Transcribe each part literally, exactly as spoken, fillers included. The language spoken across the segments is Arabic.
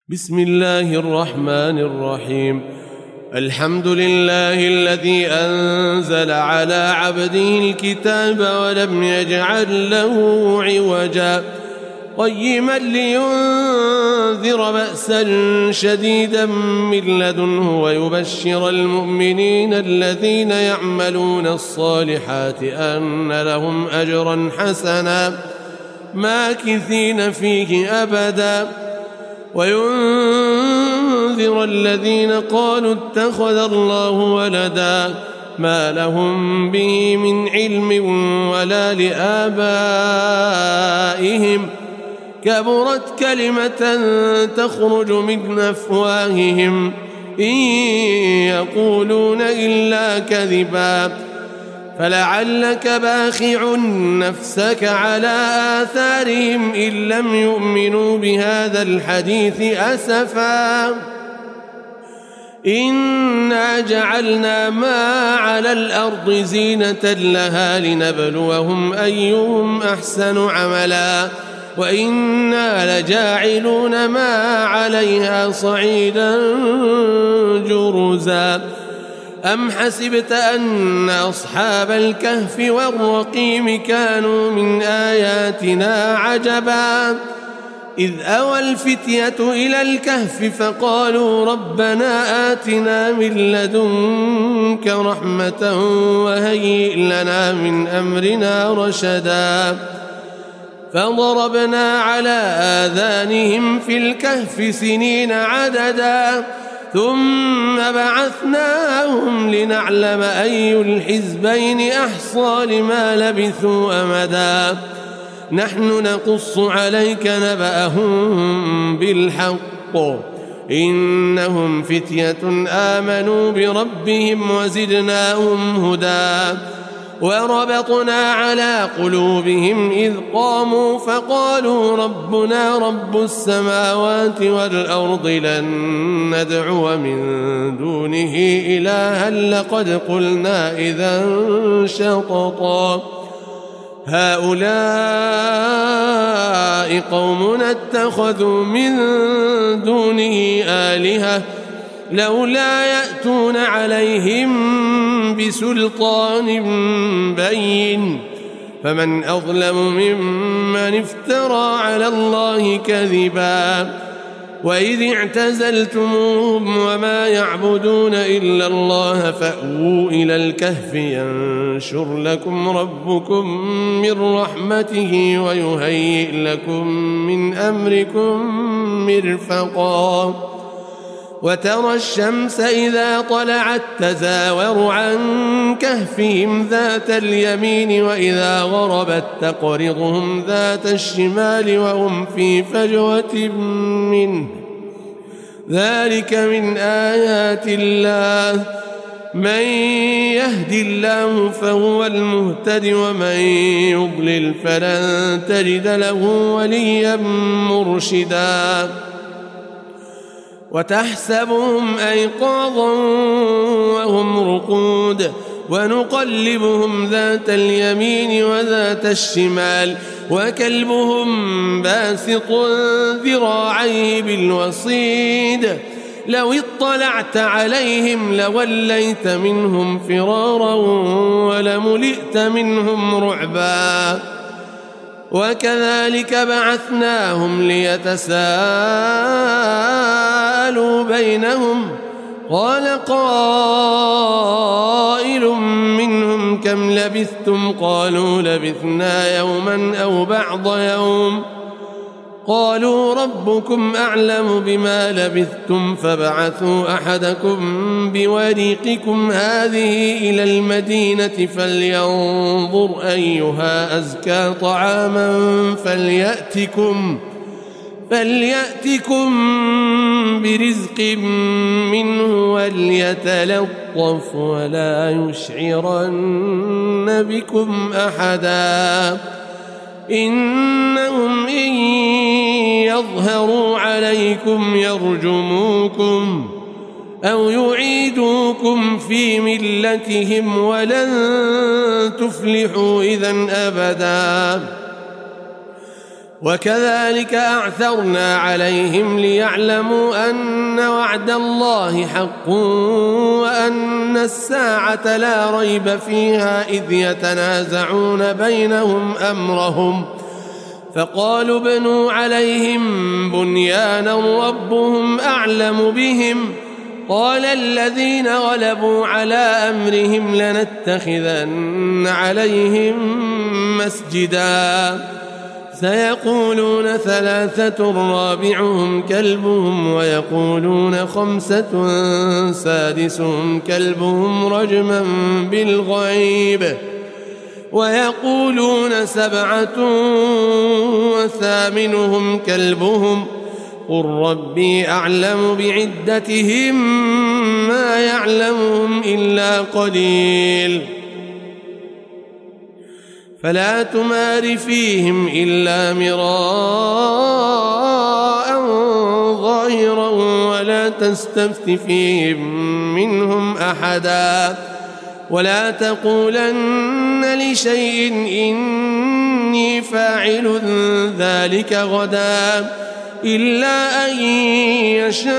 بسم الله الرحمن الرحيم. الحمد لله الذي أنزل على عبده الكتاب ولم يجعل له عوجا قيما لينذر بأسا شديدا من لدنه ويبشر المؤمنين الذين يعملون الصالحات أن لهم أجرا حسنا ماكثين فيه أبدا وينذر الذين قالوا اتخذ الله ولدا ما لهم به من علم ولا لآبائهم كبرت كلمة تخرج من أفواههم إن يقولون إلا كذبا فلعلك باخع نفسك على آثارهم إن لم يؤمنوا بهذا الحديث أسفا إنا جعلنا ما على الأرض زينة لها لنبلوهم أيهم أحسن عملا وإنا لجاعلون ما عليها صعيدا جرزا أم حسبت أن أصحاب الكهف والرقيم كانوا من آياتنا عجبا إذ أوى الفتية إلى الكهف فقالوا ربنا آتنا من لدنك رحمة وهيئ لنا من أمرنا رشدا فضربنا على آذانهم في الكهف سنين عددا ثم بعثناهم لنعلم أي الحزبين أحصى لما لبثوا أمدا نحن نقص عليك نبأهم بالحق إنهم فتية آمنوا بربهم وزدناهم هدى وربطنا على قلوبهم إذ قاموا فقالوا ربنا رب السماوات والأرض لن ندعو من دونه إلها لقد قلنا إذا شططا هؤلاء قومنا اتخذوا من دونه آلهة لولا يأتون عليهم بسلطان بين فمن أظلم ممن افترى على الله كذبا وإذ اعتزلتموهم وما يعبدون إلا الله فأووا إلى الكهف ينشر لكم ربكم من رحمته ويهيئ لكم من أمركم مرفقا وترى الشمس إذا طلعت تزاور عن كهفهم ذات اليمين وإذا غربت تقرضهم ذات الشمال وهم في فجوة منه ذلك من آيات الله من يهد الله فهو المهتد ومن يضلل فلن تجد له وليا مرشدا وتحسبهم أيقاظا وهم رقود ونقلبهم ذات اليمين وذات الشمال وكلبهم باسط ذراعيه بالوصيد لو اطلعت عليهم لوليت منهم فرارا ولملئت منهم رعبا وكذلك بعثناهم ليتساءلوا بينهم قال قائل منهم كم لبثتم قالوا لبثنا يوما أو بعض يوم قالوا ربكم أعلم بما لبثتم فابعثوا أحدكم بوريقكم هذه إلى المدينة فلينظر أيها أزكى طعاما فليأتكم فليأتكم برزق منه وليتلطف ولا يشعرن بكم أحدا إنهم إن يظهروا عليكم يرجموكم أو يعيدوكم في ملتهم ولن تفلحوا إذن أبدا وكذلك أعثرنا عليهم ليعلموا أن وعد الله حق وأن الساعة لا ريب فيها إذ يتنازعون بينهم أمرهم فقالوا ابنوا عليهم بنيانا ربهم أعلم بهم قال الذين غلبوا على أمرهم لنتخذن عليهم مسجدا سيقولون ثلاثة رابعهم كلبهم ويقولون خمسة سادسهم كلبهم رجما بالغيب ويقولون سبعة وثامنهم كلبهم قل ربي أعلم بعدتهم ما يعلمهم إلا قليل فلا تمار فيهم إلا مراء ظاهرا ولا تستفت فيهم منهم أحدا ولا تقولن لشيء إني فاعل ذلك غدا إلا أن يشاء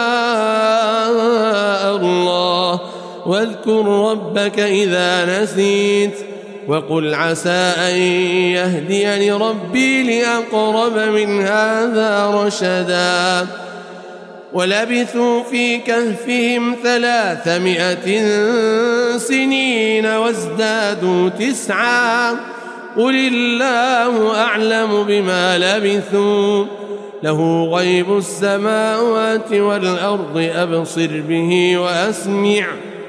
الله واذكر ربك إذا نسيت وقل عسى أن يهديني ربي لأقرب من هذا رشدا ولبثوا في كهفهم ثلاثمائة سنين وازدادوا تسعا قل الله أعلم بما لبثوا له غيب السماوات والأرض أبصر به وأسمع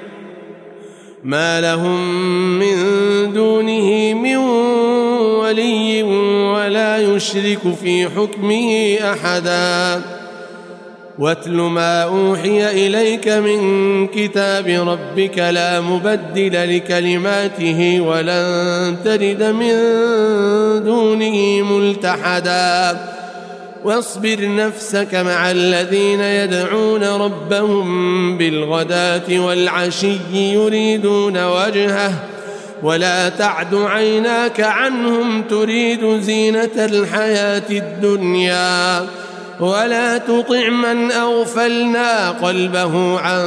ما لهم من دونه من ولي ولا يشرك في حكمه أحدا واتل ما أوحي إليك من كتاب ربك لا مبدل لكلماته ولن تجد من دونه ملتحدا واصبر نفسك مع الذين يدعون ربهم بالغداة والعشي يريدون وجهه ولا تعد عيناك عنهم تريد زينة الحياة الدنيا ولا تطع من أغفلنا قلبه عن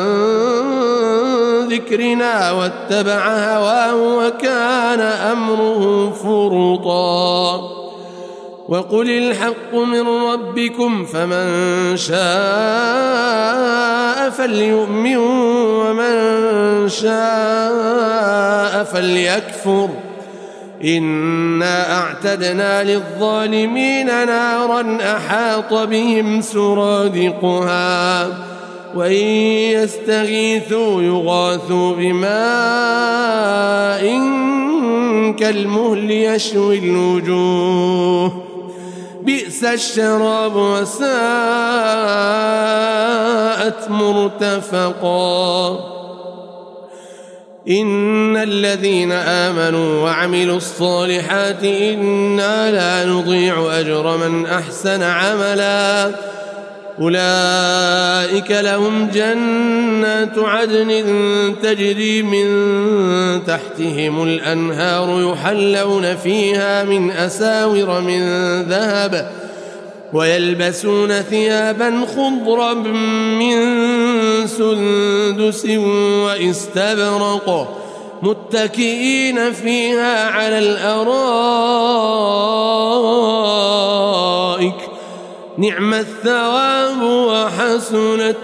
ذكرنا واتبع هواه وكان أمره فرطا وقل الحق من ربكم فمن شاء فليؤمن ومن شاء فليكفر إنا أعتدنا للظالمين نارا أحاط بهم سرادقها وإن يستغيثوا يغاثوا بماء كالمهل يشوي الوجوه بئس الشراب وساءت مرتفقا إن الذين آمنوا وعملوا الصالحات إنا لا نضيع أجر من أحسن عملا أولئك لهم جنات عدن تجري من تحتهم الأنهار يحلون فيها من أساور من ذهب ويلبسون ثيابا خضرا من سندس واستبرق متكئين فيها على الأرائك نعم الثواب وحسنت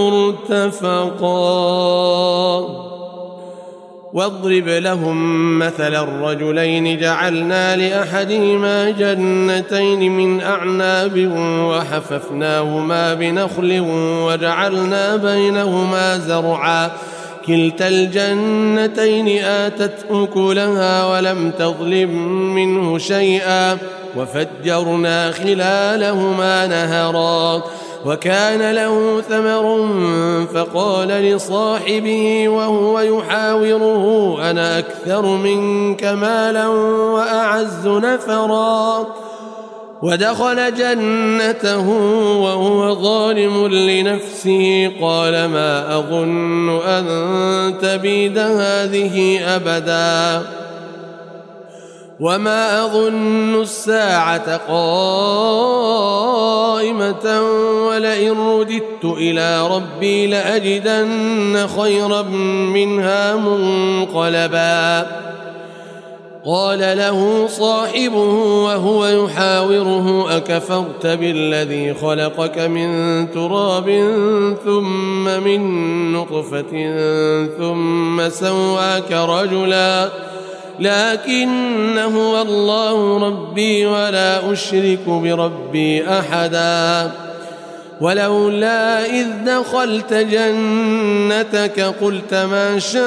مرتفقا واضرب لهم مثل الرجلين جعلنا لأحدهما جنتين من أعناب وحففناهما بنخل وجعلنا بينهما زرعا كلتا الجنتين آتت أكلها ولم تظلم منه شيئا وفجرنا خلالهما نهرا وكان له ثمر فقال لصاحبه وهو يحاوره أنا أكثر منك مالا وأعز نفرا ودخل جنته وهو ظالم لنفسه قال ما أظن أن تبيد هذه أبدا وما أظن الساعة قائمة ولئن رددت إلى ربي لأجدن خيرا منها منقلبا قال له صاحبه وهو يحاوره أكفرت بالذي خلقك من تراب ثم من نطفة ثم سواك رجلا لكن هو الله ربي ولا أشرك بربي أحدا ولولا إذ دخلت جنتك قلت ما شاء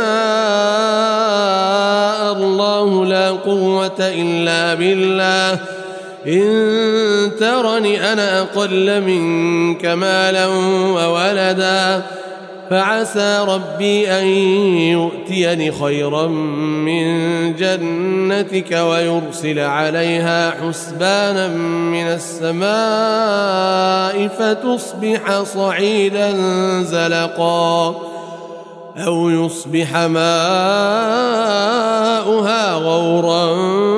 الله لا قوة إلا بالله إن ترني أنا أقل منك مالا وولدا فعسى ربي أن يؤتيني خيرا من جنتك ويرسل عليها حسبانا من السماء فتصبح صعيدا زلقا أو يصبح ماؤها غورا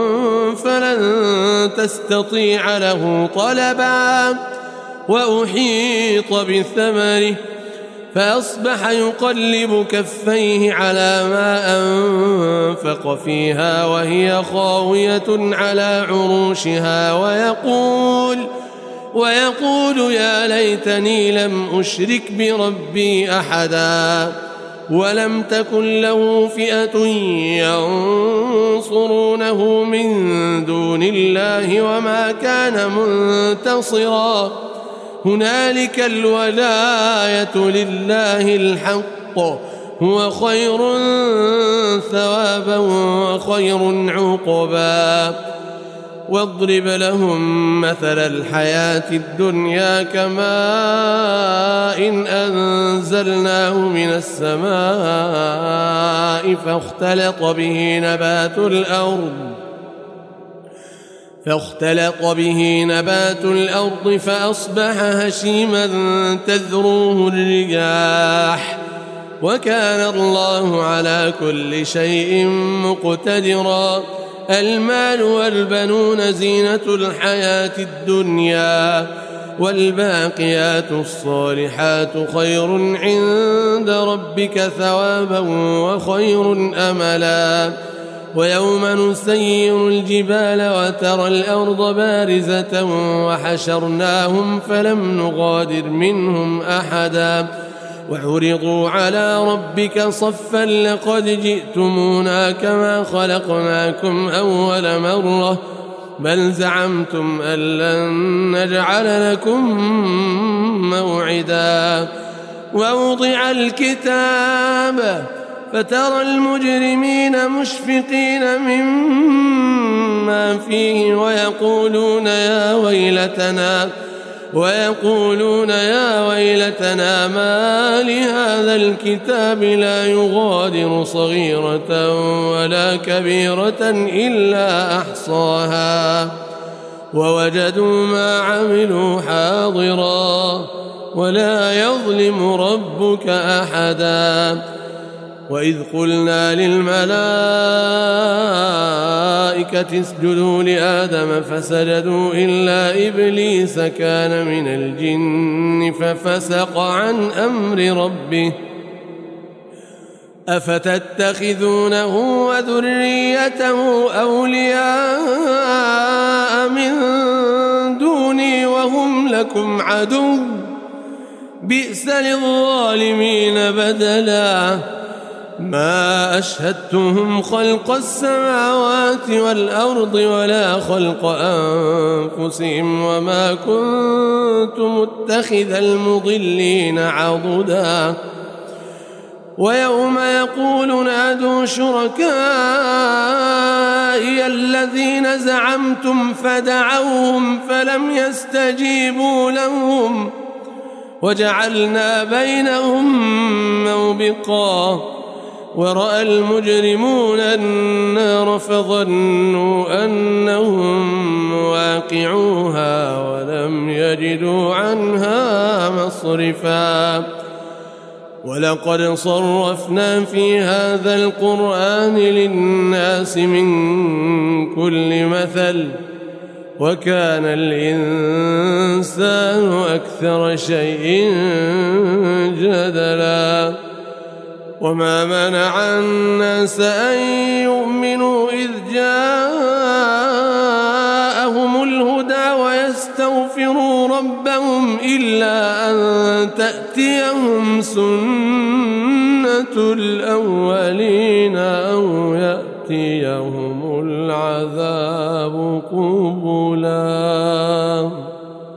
فلن تستطيع له طلبا وأحيط بثمره فأصبح يقلب كفيه على ما أنفق فيها وهي خاوية على عروشها ويقول ويقول يا ليتني لم أشرك بربي أحدا ولم تكن له فئة ينصرونه من دون الله وما كان منتصرا هنالك الولاية لله الحق هو خير ثوابا وخير عقبا واضرب لهم مثل الحياة الدنيا كماء إن أنزلناه من السماء فاختلط به نبات الأرض فاختلط به نبات الأرض فأصبح هشيما تذروه الرياح وكان الله على كل شيء مقتدرا المال والبنون زينة الحياة الدنيا والباقيات الصالحات خير عند ربك ثوابا وخير أملا ويوم نسير الجبال وترى الأرض بارزة وحشرناهم فلم نغادر منهم أحدا وعرضوا على ربك صفا لقد جئتمونا كما خلقناكم أول مرة بل زعمتم أن لن نجعل لكم موعدا ووضع الكتاب فترى المجرمين مشفقين مما فيه ويقولون يا ويلتنا ويقولون يا ويلتنا ما لهذا الكتاب لا يغادر صغيرة ولا كبيرة إلا أحصاها ووجدوا ما عملوا حاضرا ولا يظلم ربك أحدا وإذ قلنا للملائكة اسجدوا لآدم فسجدوا إلا إبليس كان من الجن ففسق عن أمر ربه أفتتخذونه وذريته أولياء من دوني وهم لكم عدو بئس للظالمين بدلا ما أشهدتهم خلق السماوات والأرض ولا خلق أنفسهم وما كنت متخذ المضلين عضدا ويوم يقول نادوا شركائي الذين زعمتم فدعوهم فلم يستجيبوا لهم وجعلنا بينهم موبقا ورأى المجرمون النار فظنوا أنهم واقعوها ولم يجدوا عنها مصرفا ولقد صرفنا في هذا القرآن للناس من كل مثل وكان الإنسان أكثر شيء جدلا وما منع الناس أن يؤمنوا إذ جاءهم الهدى ويستغفروا ربهم إلا أن تأتيهم سنة الأولين أو يأتيهم العذاب قبلا.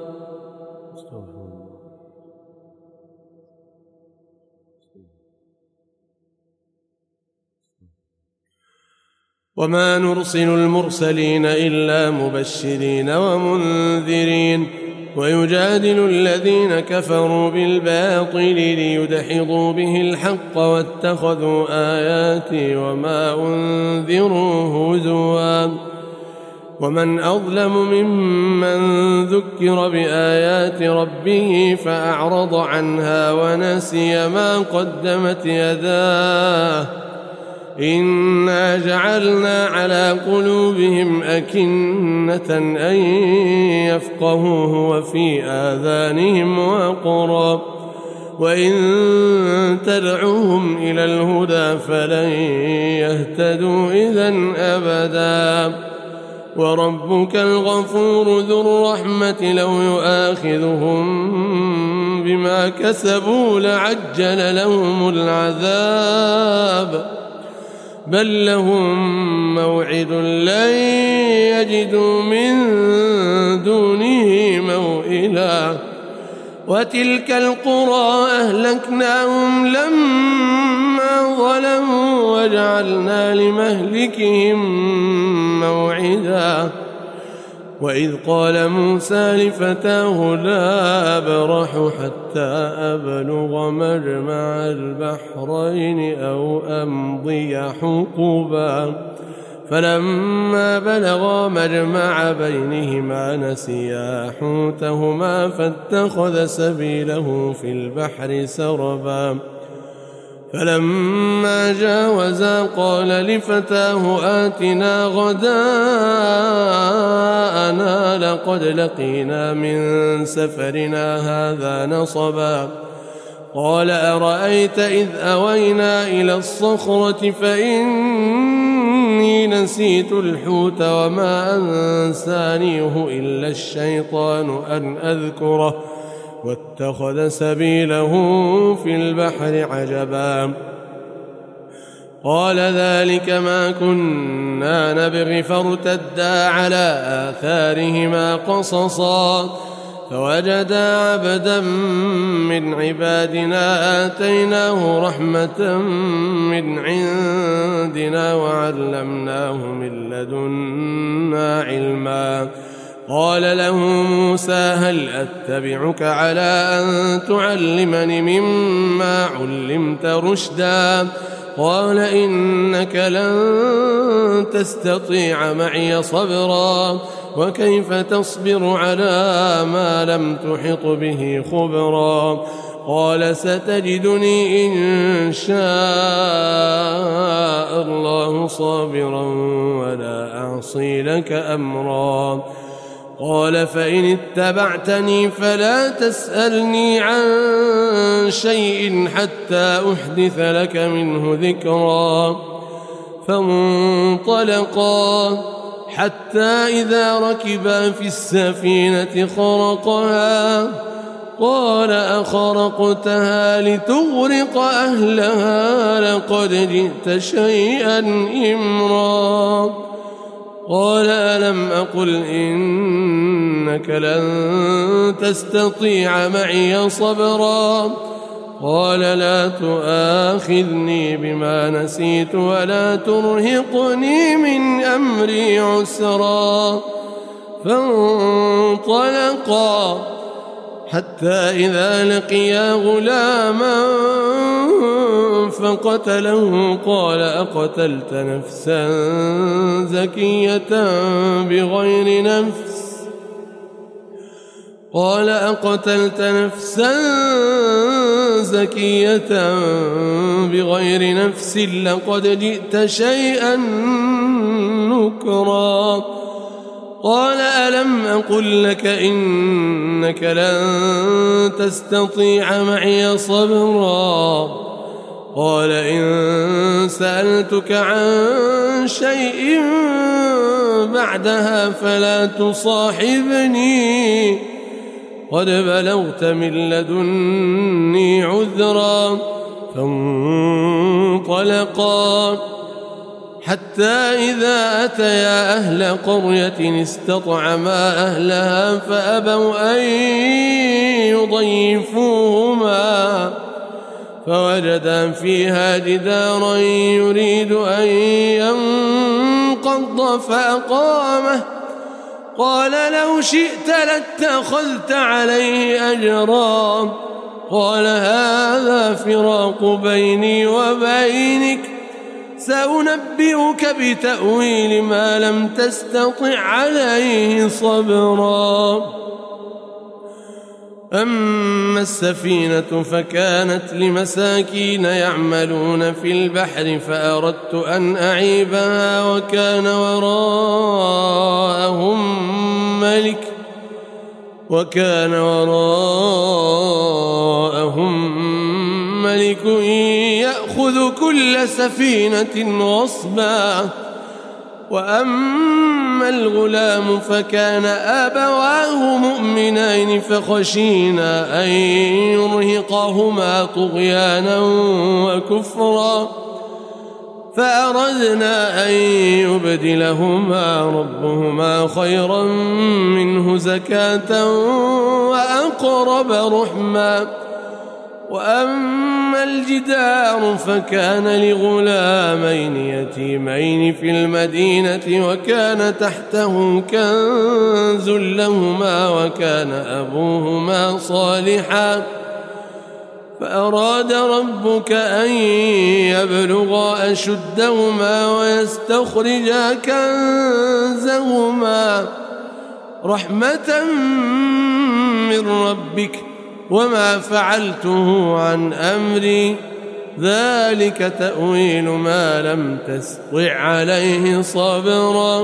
وما نرسل المرسلين إلا مبشرين ومنذرين ويجادل الذين كفروا بالباطل ليدحضوا به الحق واتخذوا آياتي وما أنذروا هزوا ومن أظلم ممن ذكر بآيات ربه فأعرض عنها ونسي ما قدمت يداه إنا جعلنا على قلوبهم أكنة أن يفقهوه وفي آذانهم وقرا وإن تدعوهم إلى الهدى فلن يهتدوا إذن أبدا وربك الغفور ذو الرحمة لو يؤاخذهم بما كسبوا لعجل لهم العذاب بل لهم موعد لن يجدوا من دونه موئلا وتلك القرى أهلكناهم لما ظلموا وجعلنا لمهلكهم موعدا وإذ قال موسى لفتاه لا أبرح حتى أبلغ مجمع البحرين أو أمضي حقبا فلما بلغا مجمع بينهما نسيا حوتهما فاتخذ سبيله في البحر سربا فلما جاوزا قال لفتاه آتنا غداءنا لقد لقينا من سفرنا هذا نصبا قال أرأيت إذ أوينا إلى الصخرة فإني نسيت الحوت وما أنسانيه إلا الشيطان أن أذكره واتخذ سبيله في البحر عجبا قال ذلك ما كنا نبغي فارتدا على آثارهما قصصا فوجدا عبدا من عبادنا آتيناه رحمة من عندنا وعلمناه من لدنا علما قال له موسى هل أتبعك على أن تعلمني مما علمت رشدا قال إنك لن تستطيع معي صبرا وكيف تصبر على ما لم تحط به خبرا قال ستجدني إن شاء الله صابرا ولا أعصي لك أمرا قال فإن اتبعتني فلا تسألني عن شيء حتى أحدث لك منه ذكرا فانطلقا حتى إذا ركبا في السفينة خرقها قال أخرقتها لتغرق أهلها لقد جئت شيئا إمرا قال ألم أقل إنك لن تستطيع معي صبرا قال لا تؤاخذني بما نسيت ولا ترهقني من أمري عسرا فانطلقا حتى إذا لقيا غلاما فقتله قال أقتلت نفسا زكية بغير نفس قال أقتلت نفسا زكية بغير نفس لقد جئت شيئا نكرا قال ألم أقل لك إنك لن تستطيع معي صبرا قال إن سألتك عن شيء بعدها فلا تصاحبني قد بلغت من لدني عذرا فانطلقا حتى إذا أتيا أهل قرية استطعما أهلها فأبوا أن يضيفوهما فوجدا فيها جدارا يريد أن ينقض فأقامه قال لو شئت لاتخذت عليه أجرا قال هذا فراق بيني وبينك سأنبئك بتأويل ما لم تستطع عليه صبرا أما السفينة فكانت لمساكين يعملون في البحر فأردت أن أعيبها وكان وراءهم ملك وكان وراءهم ملك يأخذ كل سفينة غصبا وأما الغلام فكان أبواه مؤمنين فخشينا أن يرهقهما طغيانا وكفرا فأردنا أن يبدلهما ربهما خيرا منه زكاة وأقرب رحما وأما الجدار فكان لغلامين يتيمين في المدينة وكان تحته كنز لهما وكان أبوهما صالحا فأراد ربك أن يبلغا أشدهما ويستخرجا كنزهما رحمة من ربك وما فعلته عن أمري ذلك تأويل ما لم تستطع عليه صبرا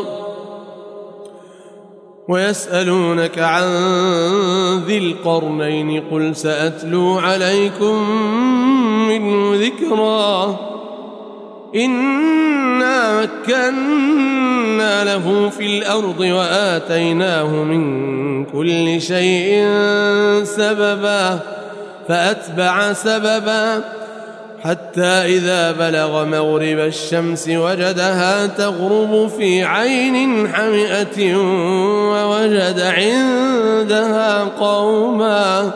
ويسألونك عن ذي القرنين قل سأتلو عليكم منه ذكرا إنا مكنا له في الأرض وآتيناه من كل شيء سببا فأتبع سببا حتى إذا بلغ مغرب الشمس وجدها تغرب في عين حمئة ووجد عندها قوما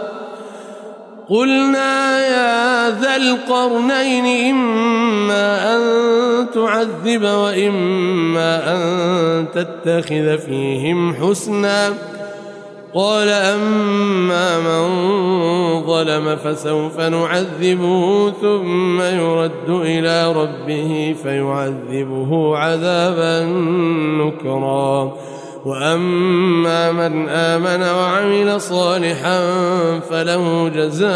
قلنا يا ذا القرنين إما أن تعذب وإما أن تتخذ فيهم حسنا قال أما من ظلم فسوف نعذبه ثم يرد إلى ربه فيعذبه عذابا نكرا وأما من آمن وعمل صالحا فله جزاء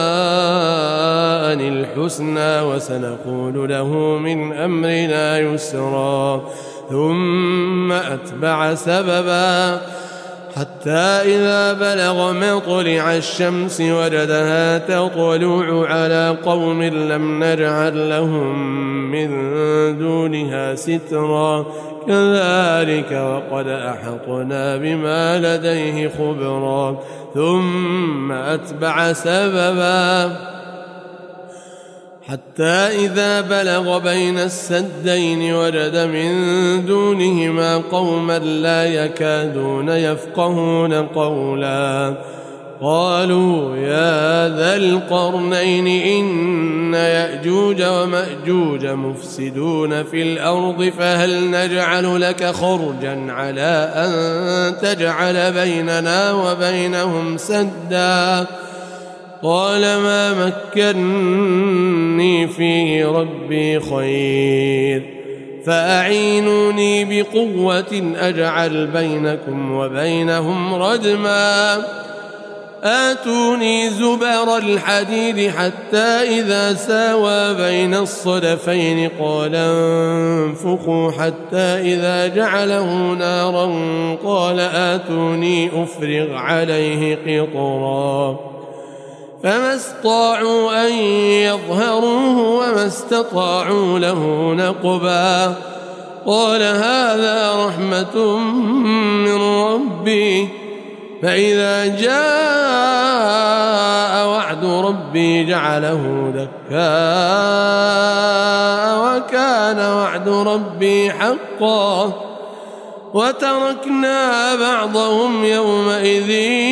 الحسنى وسنقول له من أمرنا يسرا ثم أتبع سببا حتى إذا بلغ مطلع الشمس وجدها تطلع على قوم لم نجعل لهم من دونها سترا كذلك وقد أحطنا بما لديه خبرا ثم أتبع سببا حتى إذا بلغ بين السدين وجد من دونهما قوما لا يكادون يفقهون قولا قالوا يا ذا القرنين إن يأجوج ومأجوج مفسدون في الأرض فهل نجعل لك خرجا على أن تجعل بيننا وبينهم سدا قال ما مكنني فيه ربي خير فأعينوني بقوة أجعل بينكم وبينهم ردما آتوني زبر الحديد حتى إذا ساوى بين الصدفين قال انفخوا حتى إذا جعله نارا قال آتوني أفرغ عليه قطرا فما استطاعوا أن يظهروه وما استطاعوا له نقبا قال هذا رحمة من ربي فإذا جاء وعد ربي جعله دكاء وكان وعد ربي حقا وتركنا بعضهم يومئذ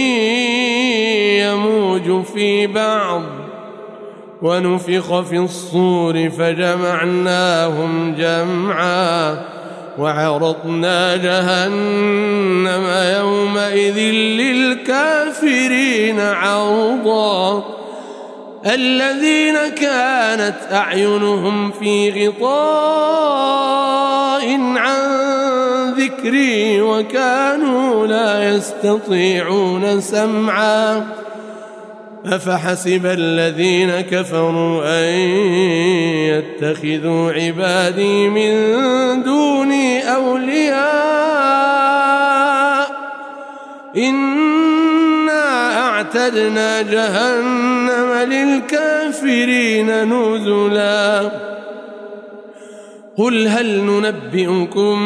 يموج في بعض ونفخ في الصور فجمعناهم جمعا وعرضنا جهنم يومئذ للكافرين عرضا الذين كانت أعينهم في غطاء عن ذكري وكانوا لا يستطيعون سمعا أفحسب الذين كفروا أن يتخذوا عبادي من دوني أولياء إنا أعتدنا جهنم للكافرين نزلا قل هل ننبئكم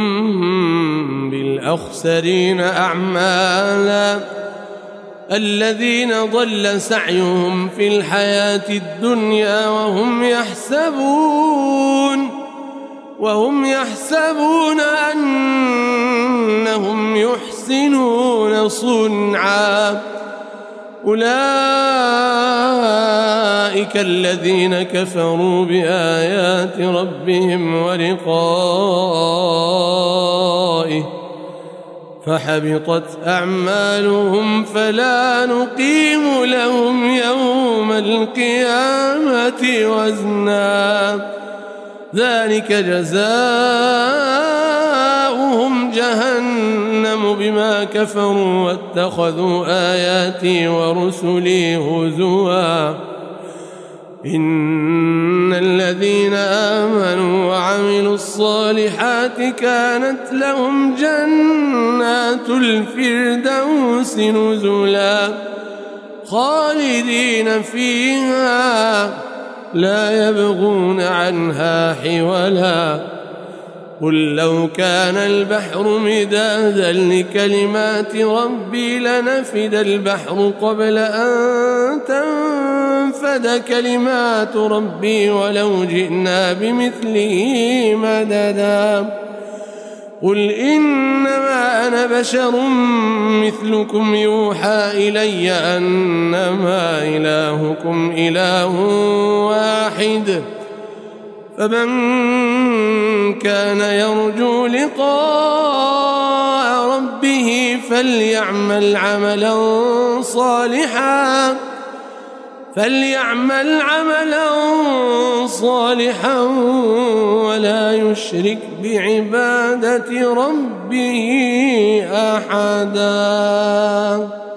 بالأخسرين أعمالا الذين ضل سعيهم في الحياة الدنيا وهم يحسبون وهم يحسبون أنهم يحسنون صنعا أولئك الذين كفروا بآيات ربهم ولقائه فحبطت أعمالهم فلا نقيم لهم يوم القيامة وزنا ذلك جزاؤهم جهنم بما كفروا واتخذوا آياتي ورسلي هزوا إن الذين آمنوا وعملوا الصالحات كانت لهم جنات الفردوس نزلا خالدين فيها لا يبغون عنها حولا قل لو كان البحر مدادا لكلمات ربي لنفد البحر قبل أن تنفد كلمات ربي ولو جئنا بمثله مددا قل إنما أنا بشر مثلكم يوحى إلي أنما إلهكم إله واحد فمن كان يرجو لقاء ربه فليعمل عملا صالحا فليعمل عملا صالحا ولا يشرك بعبادة ربه أحدا.